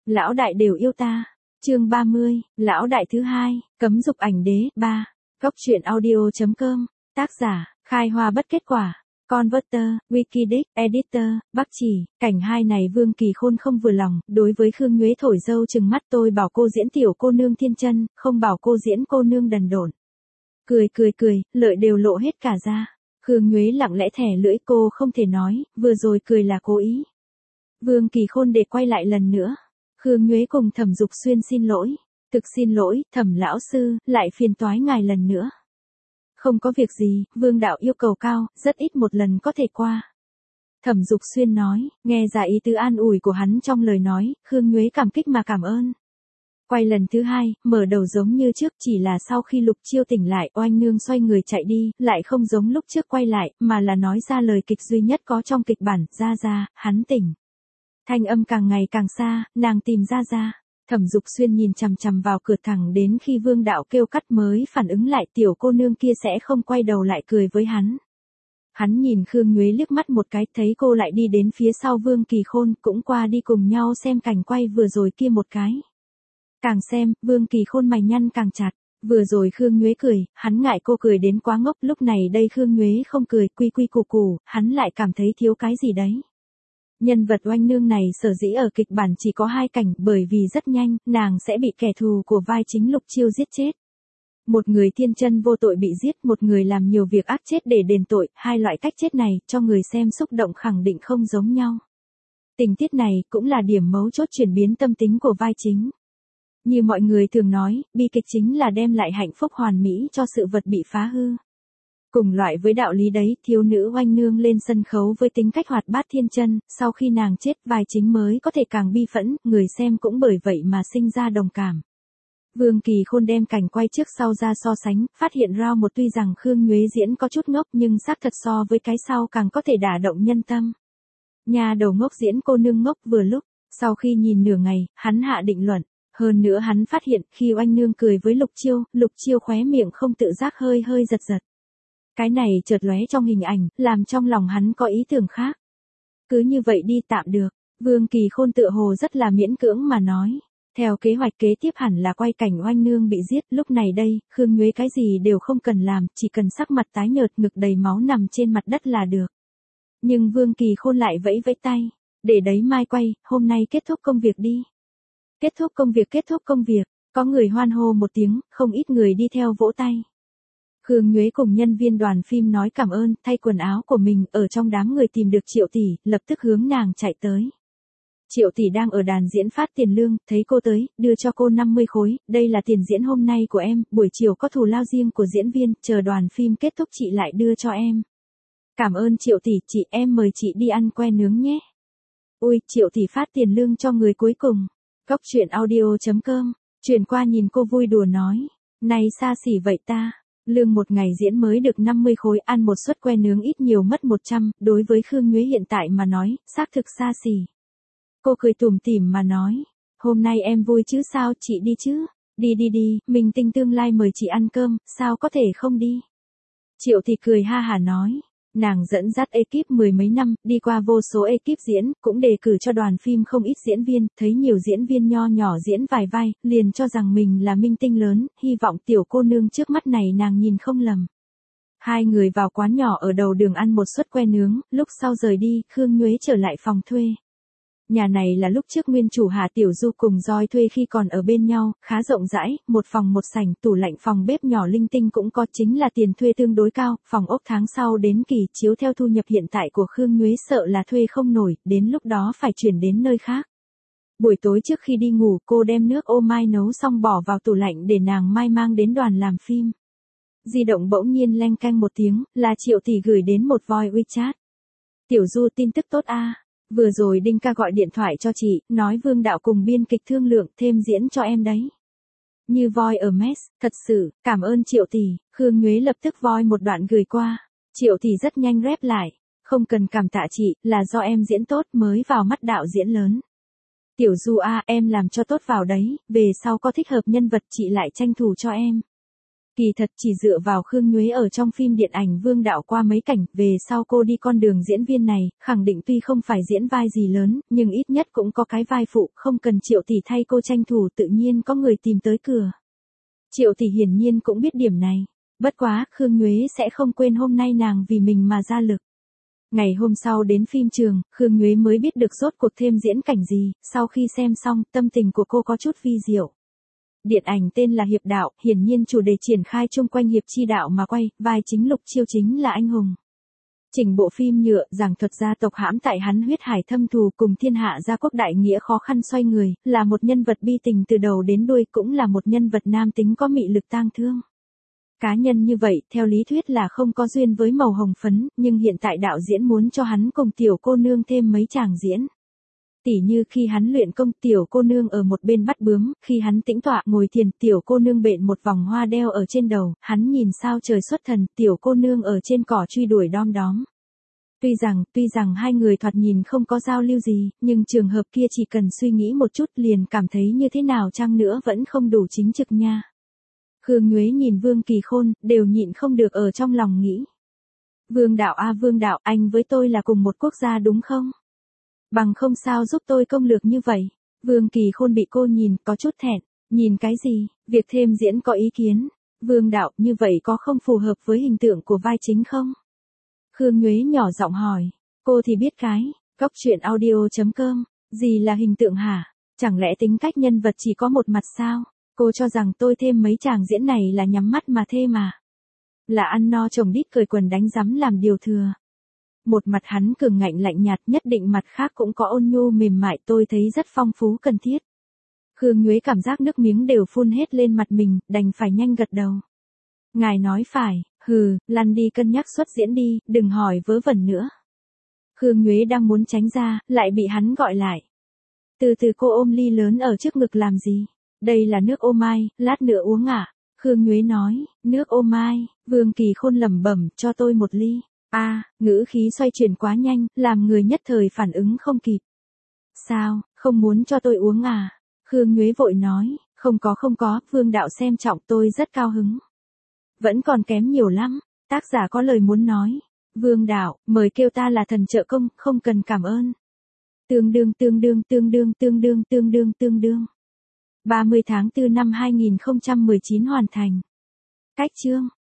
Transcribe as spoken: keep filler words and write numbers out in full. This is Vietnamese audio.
lão đại đều yêu ta. Chương ba mươi, lão đại thứ hai, cấm dục ảnh đế, ba. Góc truyện audio.com, tác giả, Khai Hoa Bất Kết Quả, Converter, Wikidic, Editor, Bắc Chỉ. Cảnh hai này Vương Kỳ Khôn không vừa lòng, đối với Khương Nhuế thổi dâu trừng mắt, tôi bảo cô diễn tiểu cô nương thiên chân, không bảo cô diễn cô nương đần độn. Cười cười cười, lợi đều lộ hết cả ra. Khương Nhuế lặng lẽ thẻ lưỡi, cô không thể nói, vừa rồi cười là cố ý. Vương Kỳ Khôn để quay lại lần nữa. Khương Nhuế cùng Thẩm Dục Xuyên xin lỗi. Thực xin lỗi, Thẩm lão sư, lại phiền toái ngài lần nữa. Không có việc gì, Vương đạo yêu cầu cao, rất ít một lần có thể qua. Thẩm Dục Xuyên nói, nghe ra ý tứ an ủi của hắn trong lời nói, Khương Nhuế cảm kích mà cảm ơn. Quay lần thứ hai, mở đầu giống như trước, chỉ là sau khi Lục Chiêu tỉnh lại, Oanh Nương xoay người chạy đi, lại không giống lúc trước quay lại, mà là nói ra lời kịch duy nhất có trong kịch bản, ra ra, hắn tỉnh. Thanh âm càng ngày càng xa, nàng tìm ra ra. Thẩm Dục Xuyên nhìn chằm chằm vào cửa thẳng đến khi Vương đạo kêu cắt mới phản ứng lại, tiểu cô nương kia sẽ không quay đầu lại cười với hắn. Hắn nhìn Khương Nhuế liếc mắt một cái, thấy cô lại đi đến phía sau Vương Kỳ Khôn, cũng qua đi cùng nhau xem cảnh quay vừa rồi kia một cái. Càng xem, Vương Kỳ Khôn mày nhăn càng chặt. Vừa rồi Khương Nhuế cười, hắn ngại cô cười đến quá ngốc, lúc này đây Khương Nhuế không cười, quy quy củ củ, hắn lại cảm thấy thiếu cái gì đấy. Nhân vật Oanh Nương này sở dĩ ở kịch bản chỉ có hai cảnh, bởi vì rất nhanh, nàng sẽ bị kẻ thù của vai chính Lục Chiêu giết chết. Một người thiên chân vô tội bị giết, một người làm nhiều việc ác chết để đền tội, hai loại cách chết này, cho người xem xúc động khẳng định không giống nhau. Tình tiết này cũng là điểm mấu chốt chuyển biến tâm tính của vai chính. Như mọi người thường nói, bi kịch chính là đem lại hạnh phúc hoàn mỹ cho sự vật bị phá hư. Cùng loại với đạo lý đấy, thiếu nữ Oanh Nương lên sân khấu với tính cách hoạt bát thiên chân, sau khi nàng chết vai chính mới có thể càng bi phẫn, người xem cũng bởi vậy mà sinh ra đồng cảm. Vương Kỳ Khôn đem cảnh quay trước sau ra so sánh, phát hiện ra một tuy rằng Khương Nhuế diễn có chút ngốc nhưng xác thật so với cái sau càng có thể đả động nhân tâm. Nhà đầu ngốc diễn cô nương ngốc vừa lúc, sau khi nhìn nửa ngày, hắn hạ định luận. Hơn nữa hắn phát hiện khi Oanh Nương cười với Lục Chiêu, Lục Chiêu khóe miệng không tự giác hơi hơi giật giật. Cái này chợt lóe trong hình ảnh, làm trong lòng hắn có ý tưởng khác. Cứ như vậy đi tạm được, Vương Kỳ Khôn tựa hồ rất là miễn cưỡng mà nói. Theo kế hoạch kế tiếp hẳn là quay cảnh Oanh Nương bị giết, lúc này đây, Khương Nhuế cái gì đều không cần làm, chỉ cần sắc mặt tái nhợt ngực đầy máu nằm trên mặt đất là được. Nhưng Vương Kỳ Khôn lại vẫy vẫy tay, để đấy mai quay, hôm nay kết thúc công việc đi. Kết thúc công việc kết thúc công việc, có người hoan hô một tiếng, không ít người đi theo vỗ tay. Khương Nhuế cùng nhân viên đoàn phim nói cảm ơn, thay quần áo của mình, ở trong đám người tìm được Triệu tỷ, lập tức hướng nàng chạy tới. Triệu tỷ đang ở đàn diễn phát tiền lương, thấy cô tới, đưa cho cô năm mươi khối, đây là tiền diễn hôm nay của em, buổi chiều có thù lao riêng của diễn viên, chờ đoàn phim kết thúc chị lại đưa cho em. Cảm ơn Triệu tỷ, chị em mời chị đi ăn que nướng nhé. Ui, Triệu tỷ phát tiền lương cho người cuối cùng. Góc truyện audio.com, chuyển qua nhìn cô vui đùa nói, này xa xỉ vậy ta. Lương một ngày diễn mới được năm mươi khối, ăn một suất que nướng ít nhiều mất một trăm, đối với Khương Nhuế hiện tại mà nói, xác thực xa xỉ. Cô cười tủm tỉm mà nói, hôm nay em vui chứ sao, chị đi chứ? Đi đi đi, mình tinh tương lai mời chị ăn cơm, sao có thể không đi? Triệu thì cười ha hả nói, nàng dẫn dắt ekip mười mấy năm, đi qua vô số ekip diễn, cũng đề cử cho đoàn phim không ít diễn viên, thấy nhiều diễn viên nho nhỏ diễn vài vai, liền cho rằng mình là minh tinh lớn, hy vọng tiểu cô nương trước mắt này nàng nhìn không lầm. Hai người vào quán nhỏ ở đầu đường ăn một suất que nướng, lúc sau rời đi, Khương Nhuế trở lại phòng thuê. Nhà này là lúc trước nguyên chủ Hà Tiểu Du cùng Roi thuê khi còn ở bên nhau, khá rộng rãi, một phòng một sảnh, tủ lạnh phòng bếp nhỏ linh tinh cũng có, chính là tiền thuê tương đối cao, phòng ốc tháng sau đến kỳ chiếu theo thu nhập hiện tại của Khương Nhuế sợ là thuê không nổi, đến lúc đó phải chuyển đến nơi khác. Buổi tối trước khi đi ngủ cô đem nước ô mai nấu xong bỏ vào tủ lạnh để nàng mai mang đến đoàn làm phim. Di động bỗng nhiên leng keng một tiếng, là Triệu tỷ gửi đến một voice WeChat. Tiểu Du tin tức tốt a. Vừa rồi Đinh ca gọi điện thoại cho chị, nói Vương đạo cùng biên kịch thương lượng thêm diễn cho em đấy. Như voi ở mess, thật sự, cảm ơn Triệu tỷ, Khương Nhuế lập tức voi một đoạn gửi qua. Triệu tỷ rất nhanh rep lại, không cần cảm tạ chị, là do em diễn tốt mới vào mắt đạo diễn lớn. Tiểu Du a, em làm cho tốt vào đấy, về sau có thích hợp nhân vật chị lại tranh thủ cho em. Kỳ thật chỉ dựa vào Khương Nhuế ở trong phim điện ảnh Vương Đạo qua mấy cảnh, về sau cô đi con đường diễn viên này, khẳng định tuy không phải diễn vai gì lớn, nhưng ít nhất cũng có cái vai phụ, không cần Triệu tỷ thay cô tranh thủ, tự nhiên có người tìm tới cửa. Triệu tỷ hiển nhiên cũng biết điểm này. Bất quá, Khương Nhuế sẽ không quên hôm nay nàng vì mình mà ra lực. Ngày hôm sau đến phim trường, Khương Nhuế mới biết được rốt cuộc thêm diễn cảnh gì, sau khi xem xong, tâm tình của cô có chút vi diệu. Điện ảnh tên là Hiệp Đạo, hiển nhiên chủ đề triển khai chung quanh hiệp chi đạo mà quay, vai chính Lục Chiêu chính là anh hùng. Chỉnh bộ phim nhựa, giảng thuật gia tộc hãm tại hắn huyết hải thâm thù cùng thiên hạ gia quốc đại nghĩa khó khăn xoay người, là một nhân vật bi tình từ đầu đến đuôi, cũng là một nhân vật nam tính có mị lực tang thương. Cá nhân như vậy, theo lý thuyết là không có duyên với màu hồng phấn, nhưng hiện tại đạo diễn muốn cho hắn cùng tiểu cô nương thêm mấy chàng diễn. Tỉ như khi hắn luyện công, tiểu cô nương ở một bên bắt bướm, khi hắn tĩnh tọa ngồi thiền, tiểu cô nương bện một vòng hoa đeo ở trên đầu, hắn nhìn sao trời xuất thần, tiểu cô nương ở trên cỏ truy đuổi đom đóm. Tuy rằng, tuy rằng hai người thoạt nhìn không có giao lưu gì, nhưng trường hợp kia chỉ cần suy nghĩ một chút liền cảm thấy như thế nào chăng nữa vẫn không đủ chính trực nha. Khương Nhuế nhìn Vương Kỳ Khôn, đều nhịn không được ở trong lòng nghĩ. Vương Đạo a Vương Đạo, anh với tôi là cùng một quốc gia đúng không? Bằng không sao giúp tôi công lược như vậy. Vương Kỳ Khôn bị cô nhìn, có chút thẹn. Nhìn cái gì, việc thêm diễn có ý kiến. Vương Đạo, như vậy có không phù hợp với hình tượng của vai chính không? Khương Nhuế nhỏ giọng hỏi. Cô thì biết cái, góc truyện audio chấm com, gì là hình tượng hả? Chẳng lẽ tính cách nhân vật chỉ có một mặt sao? Cô cho rằng tôi thêm mấy chàng diễn này là nhắm mắt mà thê mà. Là ăn no chồng đít cởi quần đánh rắm làm điều thừa. Một mặt hắn cường ngạnh lạnh nhạt, nhất định mặt khác cũng có ôn nhu mềm mại, tôi thấy rất phong phú cần thiết. Khương Nhuế cảm giác nước miếng đều phun hết lên mặt mình, đành phải nhanh gật đầu. Ngài nói phải, hừ, lăn đi cân nhắc xuất diễn đi, đừng hỏi vớ vẩn nữa. Khương Nhuế đang muốn tránh ra, lại bị hắn gọi lại. Từ từ cô ôm ly lớn ở trước ngực làm gì? Đây là nước ô mai, lát nữa uống à? Khương Nhuế nói, nước ô mai. Vương Kỳ Khôn lẩm bẩm, cho tôi một ly. A, à, ngữ khí xoay chuyển quá nhanh, làm người nhất thời phản ứng không kịp. Sao, không muốn cho tôi uống à? Khương Nhuế vội nói, không có không có, Vương Đạo xem trọng tôi rất cao hứng. Vẫn còn kém nhiều lắm, tác giả có lời muốn nói. Vương Đạo, mời kêu ta là thần trợ công, không cần cảm ơn. Tương đương tương đương tương đương tương đương tương đương tương đương. ba mươi tháng tư năm hai nghìn không trăm mười chín hoàn thành. Cách chương.